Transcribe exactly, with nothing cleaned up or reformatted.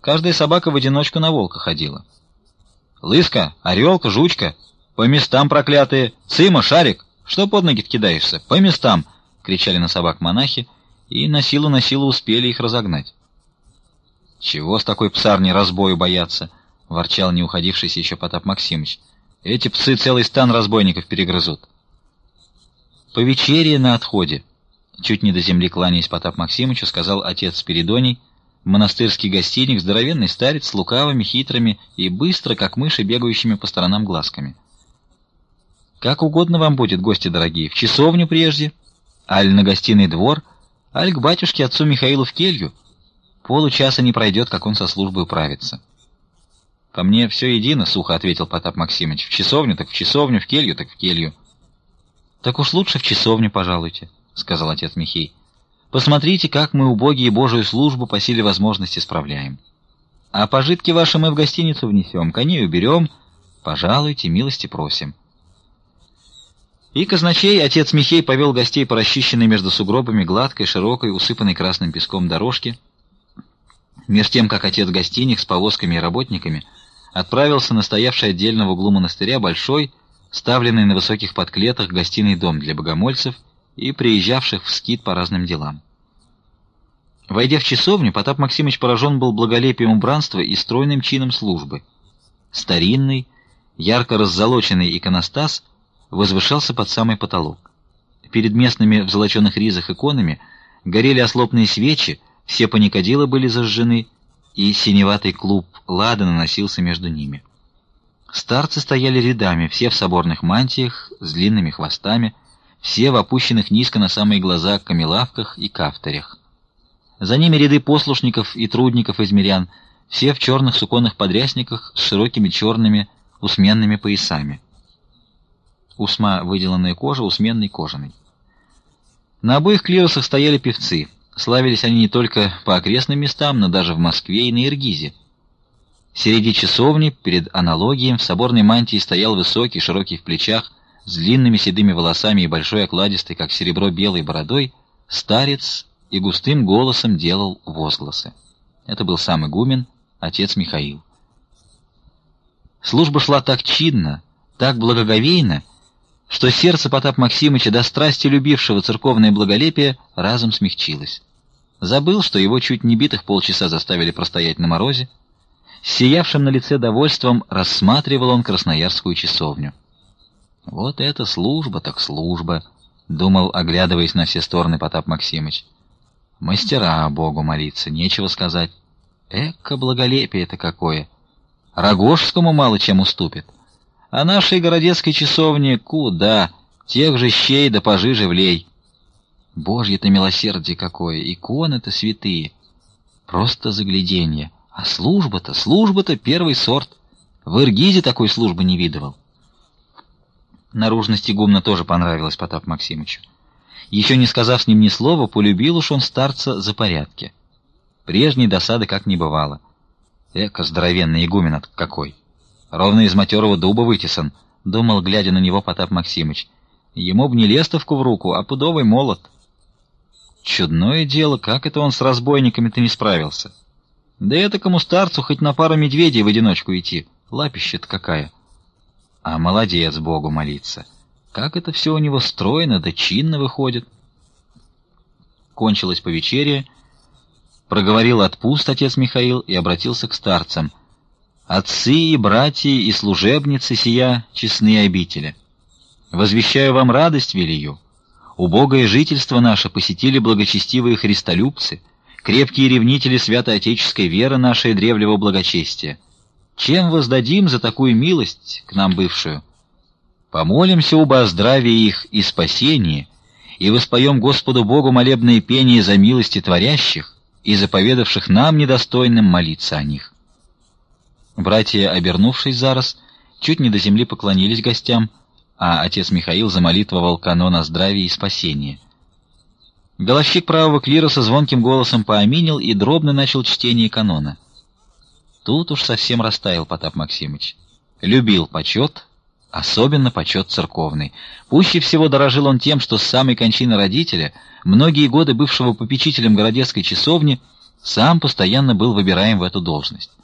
Каждая собака в одиночку на волка ходила. «Лыска, орелка, жучка! По местам, проклятые! Цыма, шарик! Что под ноги кидаешься? По местам!» — кричали на собак монахи, и на силу на силу успели их разогнать. «Чего с такой псарней разбою бояться?» — ворчал не уходившийся еще Потап Максимыч. «Эти псы целый стан разбойников перегрызут». «Повечерие на отходе», — чуть не до земли кланяясь Потап Максимычу, сказал отец Спиридоний, монастырский гостиник, здоровенный старец с лукавыми, хитрыми и быстро, как мыши, бегающими по сторонам глазками. «Как угодно вам будет, гости дорогие, в часовню прежде, аль на гостиный двор, аль к батюшке отцу Михаилу в келью. Получаса не пройдет, как он со службой управится». «По мне все едино», — сухо ответил Потап Максимыч. «В часовню так в часовню, в келью так в келью». «Так уж лучше в часовню пожалуйте», — сказал отец Михей. «Посмотрите, как мы, убогие, Божию службу по силе возможности справляем. А пожитки ваши мы в гостиницу внесем, коней уберем. Пожалуйте, милости просим». И казначей, отец Михей, повел гостей по расчищенной между сугробами гладкой, широкой, усыпанной красным песком дорожке, меж тем, как отец гостиник с повозками и работниками отправился на стоявший отдельно в углу монастыря большой, ставленный на высоких подклетах гостиный дом для богомольцев и приезжавших в скит по разным делам. Войдя в часовню, Потап Максимыч поражен был благолепием убранства и стройным чином службы. Старинный, ярко раззолоченный иконостас возвышался под самый потолок. Перед местными в золоченых ризах иконами горели ослопные свечи, все паникадилы были зажжены, и синеватый клуб ладана носился между ними. Старцы стояли рядами, все в соборных мантиях с длинными хвостами, все в опущенных низко на самые глаза камелавках и кафтарях. За ними ряды послушников и трудников из мирян, все в черных суконных подрясниках с широкими черными усменными поясами. Усма — выделанная кожа, усменный — кожаный. На обоих клиросах стояли певцы. Славились они не только по окрестным местам, но даже в Москве и на Иргизе. Среди часовни, перед аналогием, в соборной мантии стоял высокий, широкий в плечах, с длинными седыми волосами и большой окладистой, как серебро, белой бородой, старец и густым голосом делал возгласы. Это был сам игумен, отец Михаил. Служба шла так чинно, так благоговейно, что сердце Потапа Максимыча, до страсти любившего церковное благолепие, разом смягчилось. Забыл, что его чуть не битых полчаса заставили простоять на морозе. С сиявшим на лице довольством рассматривал он красноярскую часовню. «Вот это служба так служба», — думал, оглядываясь на все стороны Потап Максимыч. «Мастера Богу молиться, нечего сказать. Эка благолепие-то какое! Рогожскому мало чем уступит. А нашей городецкой часовне куда? Тех же щей да пожиже влей. Божье-то милосердие какое! Иконы-то святые! Просто загляденье! А служба-то, служба-то первый сорт! В Иргизе такой службы не видывал». Наружность игумна тоже понравилась Потапу Максимычу. Еще не сказав с ним ни слова, полюбил уж он старца за порядки. Прежней досады как не бывало. Эка здоровенный игумен какой! Ровно из матерого дуба вытесан, — думал, глядя на него Потап Максимыч. Ему б не лестовку в руку, а пудовый молот. Чудное дело, как это он с разбойниками-то не справился. Да этакому старцу хоть на пару медведей в одиночку идти, лапища-то какая. А молодец, Богу молиться. Как это все у него стройно да чинно выходит. Кончилось повечерие, проговорил отпуст отец Михаил и обратился к старцам. «Отцы и братья и служебницы сия честные обители, возвещаю вам радость велию. Убогое жительство наше посетили благочестивые христолюбцы, крепкие ревнители святоотеческой веры нашей древнего благочестия. Чем воздадим за такую милость к нам бывшую? Помолимся оба о здравии их и спасении, и воспоем Господу Богу молебные пения за милости творящих и заповедавших нам недостойным молиться о них». Братья, обернувшись зараз, чуть не до земли поклонились гостям, а отец Михаил замолитвовал канон о здравии и спасении. Головщик правого клироса звонким голосом поаминил и дробно начал чтение канона. Тут уж совсем растаял Потап Максимыч. Любил почет, особенно почет церковный. Пуще всего дорожил он тем, что с самой кончины родителя, многие годы бывшего попечителем городецкой часовни, сам постоянно был выбираем в эту должность.